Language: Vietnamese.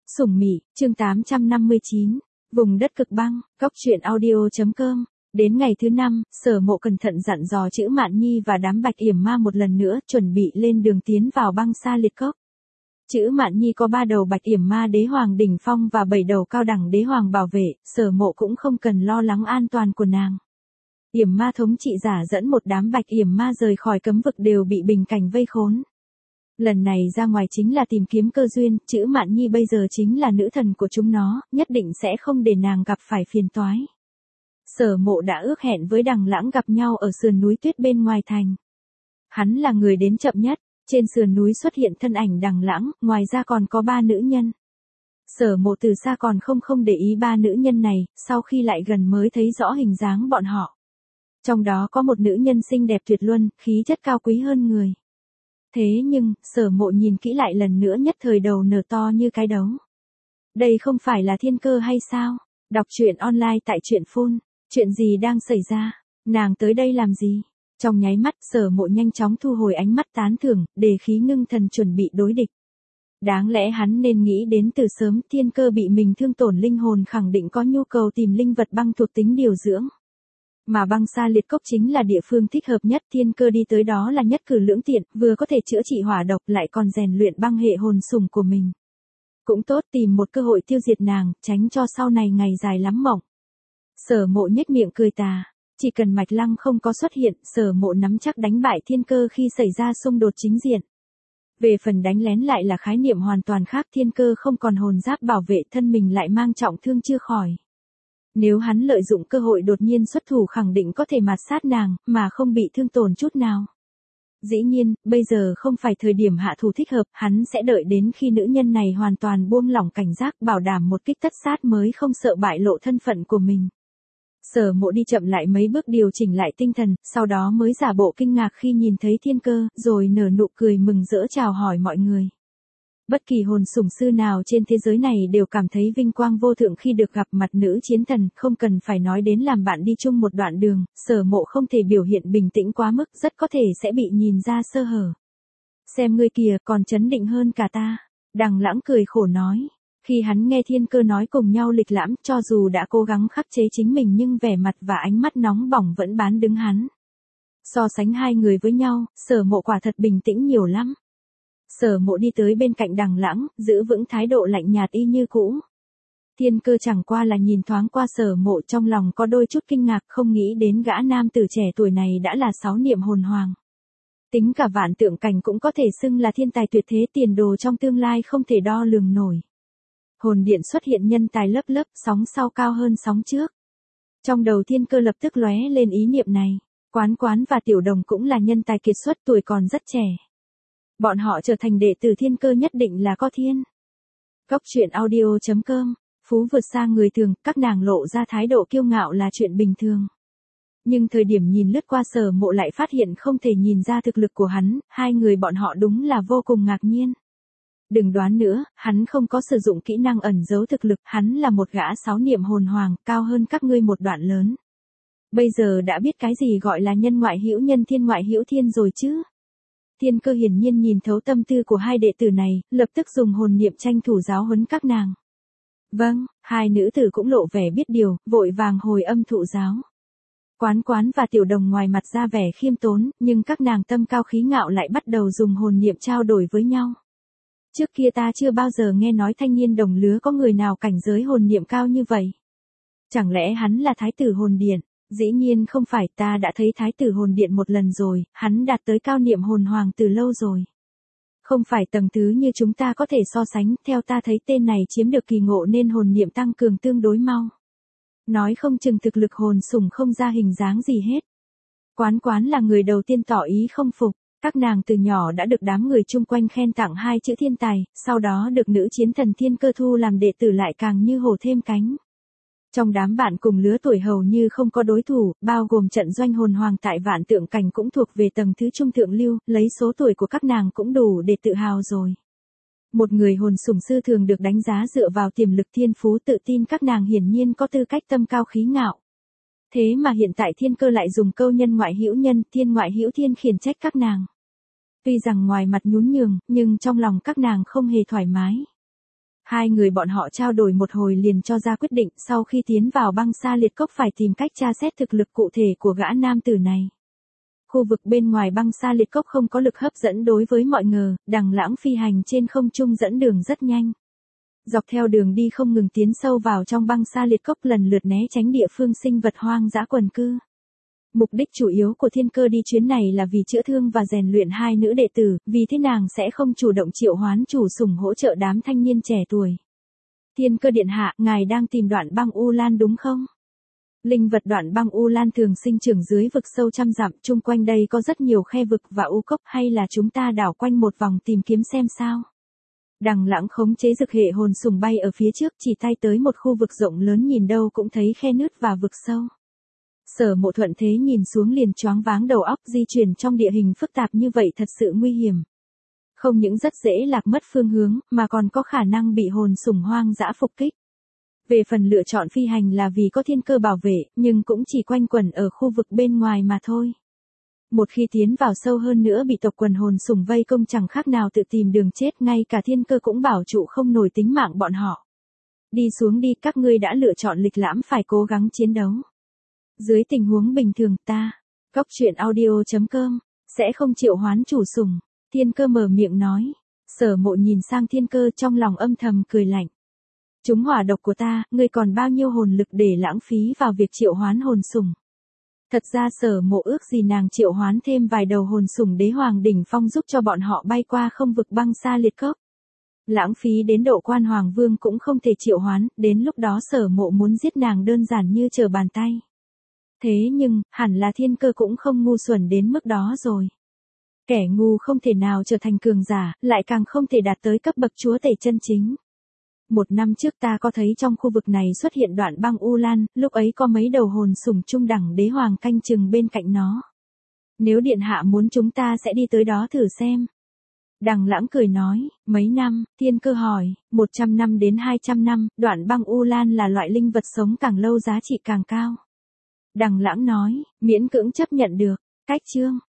Sủng Mị, chương 859, vùng đất cực băng, góc truyện audio.com. Đến ngày thứ 5, Sở Mộ cẩn thận dặn dò Chữ Mạn Nhi và đám Bạch Yểm Ma một lần nữa chuẩn bị lên đường tiến vào băng sa liệt cốc. Chữ Mạn Nhi có 3 đầu Bạch Yểm Ma đế hoàng đỉnh phong và 7 đầu cao đẳng đế hoàng bảo vệ, Sở Mộ cũng không cần lo lắng an toàn của nàng. Yểm Ma thống trị giả dẫn một đám Bạch Yểm Ma rời khỏi cấm vực đều bị bình cảnh vây khốn. Lần này ra ngoài chính là tìm kiếm cơ duyên, Chữ Mạn Nhi bây giờ chính là nữ thần của chúng nó, nhất định sẽ không để nàng gặp phải phiền toái. Sở Mộ đã ước hẹn với Đằng Lãng gặp nhau ở sườn núi tuyết bên ngoài thành. Hắn là người đến chậm nhất, trên sườn núi xuất hiện thân ảnh Đằng Lãng, ngoài ra còn có 3 nữ nhân. Sở Mộ từ xa còn không để ý 3 nữ nhân này, sau khi lại gần mới thấy rõ hình dáng bọn họ. Trong đó có một nữ nhân xinh đẹp tuyệt luân, khí chất cao quý hơn người. Thế nhưng, Sở Mộ nhìn kỹ lại lần nữa nhất thời đầu nở to như cái đấu. Đây không phải là Thiên Cơ hay sao? Đọc truyện online tại truyện phun. Chuyện gì đang xảy ra? Nàng tới đây làm gì? Trong nháy mắt, Sở Mộ nhanh chóng thu hồi ánh mắt tán thưởng, đề khí ngưng thần chuẩn bị đối địch. Đáng lẽ hắn nên nghĩ đến từ sớm, Thiên Cơ bị mình thương tổn linh hồn khẳng định có nhu cầu tìm linh vật băng thuộc tính điều dưỡng. Mà băng sa liệt cốc chính là địa phương thích hợp nhất, Thiên Cơ đi tới đó là nhất cử lưỡng tiện, vừa có thể chữa trị hỏa độc lại còn rèn luyện băng hệ hồn sủng của mình. Cũng tốt tìm một cơ hội tiêu diệt nàng, tránh cho sau này ngày dài lắm mộng. Sở Mộ nhếch miệng cười tà, chỉ cần Mạch Lăng không có xuất hiện, Sở Mộ nắm chắc đánh bại Thiên Cơ khi xảy ra xung đột chính diện. Về phần đánh lén lại là khái niệm hoàn toàn khác, Thiên Cơ không còn hồn giáp bảo vệ thân mình lại mang trọng thương chưa khỏi. Nếu hắn lợi dụng cơ hội đột nhiên xuất thủ khẳng định có thể mạt sát nàng, mà không bị thương tổn chút nào. Dĩ nhiên, bây giờ không phải thời điểm hạ thủ thích hợp, hắn sẽ đợi đến khi nữ nhân này hoàn toàn buông lỏng cảnh giác bảo đảm một kích tất sát mới không sợ bại lộ thân phận của mình. Sở Mộ đi chậm lại mấy bước điều chỉnh lại tinh thần, sau đó mới giả bộ kinh ngạc khi nhìn thấy Thiên Cơ, rồi nở nụ cười mừng rỡ chào hỏi mọi người. Bất kỳ hồn sủng sư nào trên thế giới này đều cảm thấy vinh quang vô thượng khi được gặp mặt nữ chiến thần, không cần phải nói đến làm bạn đi chung một đoạn đường, Sở Mộ không thể biểu hiện bình tĩnh quá mức, rất có thể sẽ bị nhìn ra sơ hở. Xem ngươi kìa, còn chấn định hơn cả ta. Đằng Lãng cười khổ nói. Khi hắn nghe Thiên Cơ nói cùng nhau lịch lãm, cho dù đã cố gắng khắc chế chính mình nhưng vẻ mặt và ánh mắt nóng bỏng vẫn bán đứng hắn. So sánh hai người với nhau, Sở Mộ quả thật bình tĩnh nhiều lắm. Sở Mộ đi tới bên cạnh Đằng Lãng, giữ vững thái độ lạnh nhạt y như cũ. Thiên Cơ chẳng qua là nhìn thoáng qua Sở Mộ, trong lòng có đôi chút kinh ngạc, không nghĩ đến gã nam tử trẻ tuổi này đã là 6 niệm hồn hoàng. Tính cả Vạn Tượng Cảnh cũng có thể xưng là thiên tài tuyệt thế, tiền đồ trong tương lai không thể đo lường nổi. Hồn điện xuất hiện nhân tài lớp lớp, sóng sau cao hơn sóng trước. Trong đầu Thiên Cơ lập tức lóe lên ý niệm này. Quán Quán và Tiểu Đồng cũng là nhân tài kiệt xuất, tuổi còn rất trẻ. Bọn họ trở thành đệ tử Thiên Cơ nhất định là có thiên. Góc truyện audio.com. Phú vượt xa người thường, các nàng lộ ra thái độ kiêu ngạo là chuyện bình thường. Nhưng thời điểm nhìn lướt qua Sở Mộ lại phát hiện không thể nhìn ra thực lực của hắn, hai người bọn họ đúng là vô cùng ngạc nhiên. Đừng đoán nữa, hắn không có sử dụng kỹ năng ẩn giấu thực lực, hắn là một gã 6 niệm hồn hoàng, cao hơn các ngươi một đoạn lớn. Bây giờ đã biết cái gì gọi là nhân ngoại hữu nhân, thiên ngoại hữu thiên rồi chứ. Thiên Cơ hiển nhiên nhìn thấu tâm tư của hai đệ tử này, lập tức dùng hồn niệm tranh thủ giáo huấn các nàng. Vâng, hai nữ tử cũng lộ vẻ biết điều, vội vàng hồi âm thụ giáo. Quán Quán và Tiểu Đồng ngoài mặt ra vẻ khiêm tốn, nhưng các nàng tâm cao khí ngạo lại bắt đầu dùng hồn niệm trao đổi với nhau. Trước kia ta chưa bao giờ nghe nói thanh niên đồng lứa có người nào cảnh giới hồn niệm cao như vậy. Chẳng lẽ hắn là thái tử hồn điện? Dĩ nhiên không phải, ta đã thấy thái tử hồn điện một lần rồi, hắn đạt tới cao niệm hồn hoàng từ lâu rồi. Không phải tầng thứ như chúng ta có thể so sánh, theo ta thấy tên này chiếm được kỳ ngộ nên hồn niệm tăng cường tương đối mau. Nói không chừng thực lực hồn sủng không ra hình dáng gì hết. Quán Quán là người đầu tiên tỏ ý không phục. Các nàng từ nhỏ đã được đám người chung quanh khen tặng 2 chữ thiên tài, sau đó được nữ chiến thần Thiên Cơ thu làm đệ tử lại càng như hổ thêm cánh. Trong đám bạn cùng lứa tuổi hầu như không có đối thủ, bao gồm trận doanh hồn hoàng tại Vạn Tượng Cảnh cũng thuộc về tầng thứ trung thượng lưu, lấy số tuổi của các nàng cũng đủ để tự hào rồi. Một người hồn sủng sư thường được đánh giá dựa vào tiềm lực thiên phú, tự tin các nàng hiển nhiên có tư cách tâm cao khí ngạo. Thế mà hiện tại Thiên Cơ lại dùng câu nhân ngoại hữu nhân, thiên ngoại hữu thiên khiển trách các nàng. Tuy rằng ngoài mặt nhún nhường, nhưng trong lòng các nàng không hề thoải mái. Hai người bọn họ trao đổi một hồi liền cho ra quyết định sau khi tiến vào băng xa liệt cốc phải tìm cách tra xét thực lực cụ thể của gã nam tử này. Khu vực bên ngoài băng xa liệt cốc không có lực hấp dẫn đối với mọi người, Đằng Lãng phi hành trên không trung dẫn đường rất nhanh. Dọc theo đường đi không ngừng tiến sâu vào trong băng xa liệt cốc lần lượt né tránh địa phương sinh vật hoang dã quần cư. Mục đích chủ yếu của Thiên Cơ đi chuyến này là vì chữa thương và rèn luyện hai nữ đệ tử, vì thế nàng sẽ không chủ động triệu hoán chủ sủng hỗ trợ đám thanh niên trẻ tuổi. Thiên Cơ điện hạ, ngài đang tìm đoạn băng U Lan đúng không? Linh vật đoạn băng U Lan thường sinh trưởng dưới vực sâu trăm dặm, chung quanh đây có rất nhiều khe vực và u cốc, hay là chúng ta đảo quanh một vòng tìm kiếm xem sao? Đằng Lãng khống chế dực hệ hồn sùng bay ở phía trước, chỉ tay tới một khu vực rộng lớn nhìn đâu cũng thấy khe nứt và vực sâu. Sở Mộ thuận thế nhìn xuống liền choáng váng đầu óc, di chuyển trong địa hình phức tạp như vậy thật sự nguy hiểm. Không những rất dễ lạc mất phương hướng, mà còn có khả năng bị hồn sủng hoang dã phục kích. Về phần lựa chọn phi hành là vì có Thiên Cơ bảo vệ, nhưng cũng chỉ quanh quẩn ở khu vực bên ngoài mà thôi. Một khi tiến vào sâu hơn nữa bị tộc quần hồn sủng vây công chẳng khác nào tự tìm đường chết, ngay cả Thiên Cơ cũng bảo trụ không nổi tính mạng bọn họ. Đi xuống đi, các ngươi đã lựa chọn lịch lãm phải cố gắng chiến đấu. Dưới tình huống bình thường ta, Goctruyện.audio.com, sẽ không triệu hoán chủ sủng. Thiên Cơ mở miệng nói. Sở Mộ nhìn sang Thiên Cơ trong lòng âm thầm cười lạnh. Chúng hỏa độc của ta, ngươi còn bao nhiêu hồn lực để lãng phí vào việc triệu hoán hồn sủng. Thật ra Sở Mộ ước gì nàng triệu hoán thêm vài đầu hồn sủng đế hoàng đỉnh phong giúp cho bọn họ bay qua không vực băng xa liệt cốc. Lãng phí đến độ Quan Hoàng Vương cũng không thể triệu hoán, đến lúc đó Sở Mộ muốn giết nàng đơn giản như trở bàn tay. Thế nhưng, hẳn là Thiên Cơ cũng không ngu xuẩn đến mức đó rồi. Kẻ ngu không thể nào trở thành cường giả, lại càng không thể đạt tới cấp bậc chúa tể chân chính. 1 năm trước ta có thấy trong khu vực này xuất hiện đoạn băng U Lan, lúc ấy có mấy đầu hồn sủng trung đẳng đế hoàng canh chừng bên cạnh nó. Nếu điện hạ muốn chúng ta sẽ đi tới đó thử xem. Đằng Lãng cười nói, mấy năm, Thiên Cơ hỏi, 100 năm đến 200 năm, đoạn băng U Lan là loại linh vật sống càng lâu giá trị càng cao. Đằng Lãng nói, miễn cưỡng chấp nhận được. Cách chương